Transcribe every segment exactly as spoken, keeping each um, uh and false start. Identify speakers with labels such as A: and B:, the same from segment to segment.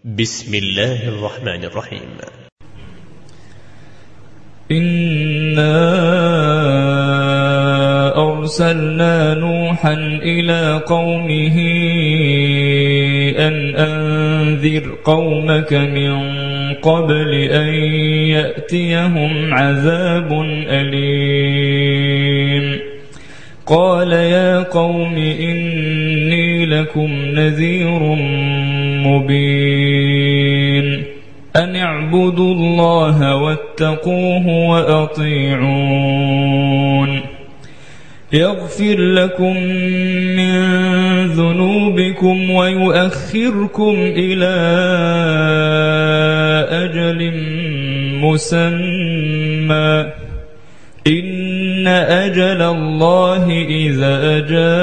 A: بسم الله الرحمن الرحيم.
B: إنا أرسلنا نوحا إلى قومه أن أنذر قومك من قبل أن يأتيهم عذاب أليم. قال يا قوم إني لكم نذير مبين أن اعبدوا الله واتقوه وأطيعون يغفر لكم من ذنوبكم ويؤخركم إلى أجل مسمى إن أجل الله إذا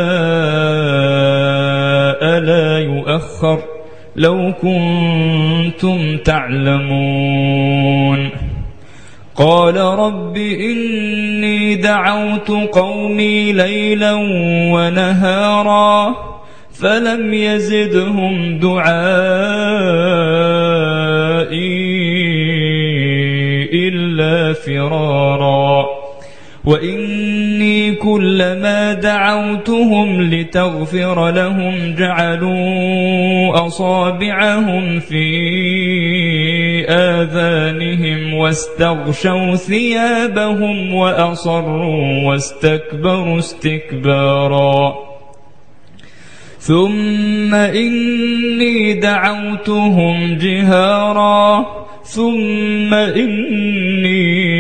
B: جاء لا يؤخر لو كنتم تعلمون. قال رب إني دعوت قومي ليلا ونهارا فلم يزدهم دعائي إلا فرارا وإني كلما دعوتهم لتغفر لهم جعلوا أصابعهم في آذانهم واستغشوا ثيابهم وأصروا واستكبروا استكبارا ثم إني دعوتهم جهارا ثم إني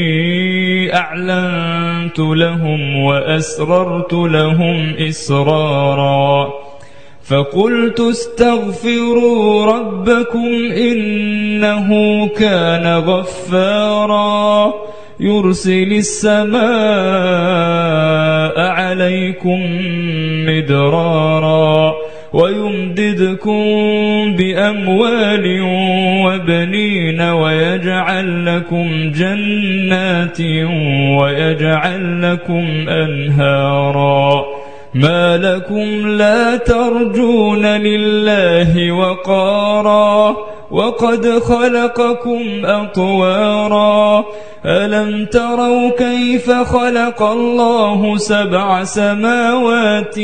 B: أعلنت لهم وأسررت لهم إسرارا فقلت استغفروا ربكم إنه كان غفارا يرسل السماء عليكم مدرارا ويمددكم بأموال وبنين ويجعل لكم جنات ويجعل لكم أنهارا ما لكم لا ترجون لله وقارا وقد خلقكم أطوارا ألم تروا كيف خلق الله سبع سماوات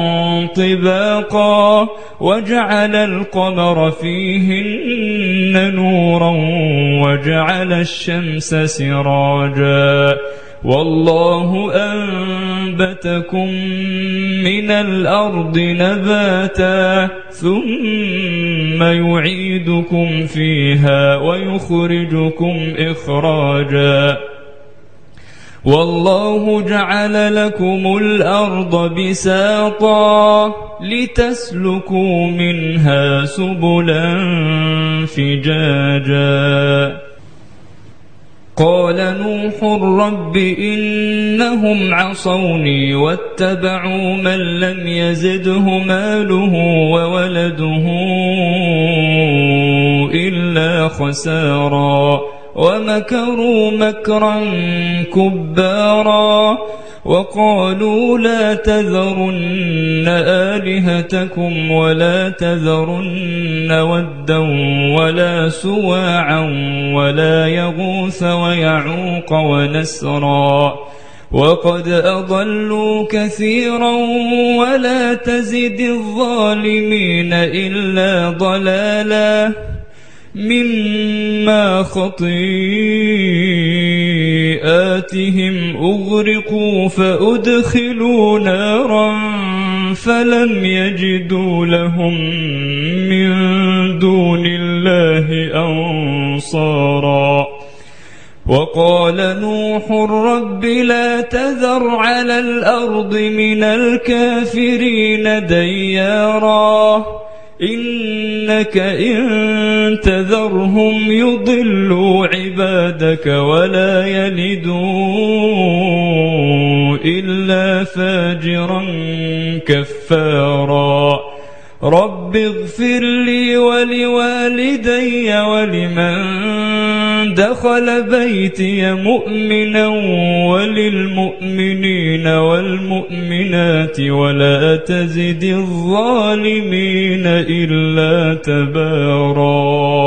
B: طباقا وجعل القمر فيهن نورا وجعل الشمس سراجا والله أنبتكم من الأرض نباتا ثم يعيدكم فيها ويخرجكم إخراجا والله جعل لكم الأرض بساطا لتسلكوا منها سبلا فجاجا. قال نوح رب إنهم عصوني واتبعوا من لم يزده ماله وولده إلا خسارا ومكروا مكرا كبارا وقالوا لا تذرن آلهتكم ولا تذرن ودا ولا سواعا ولا يغوث ويعوق ونسرا وقد أضلوا كثيرا ولا تزد الظالمين إلا ضلالا مما خطيئاتهم أغرقوا فأدخلوا نارا فلم يجدوا لهم من دون الله أنصارا وقال نوح رب لا تذر على الأرض من الكافرين ديارا إنك إن تذرهم يضلوا عبادك ولا يلدوا إلا فاجرا كفارا رب اغفر لي ولوالدي ولمن دخل بيتي مؤمنا وللمؤمنين والمؤمنات ولا تزد الظالمين إلا تبارا.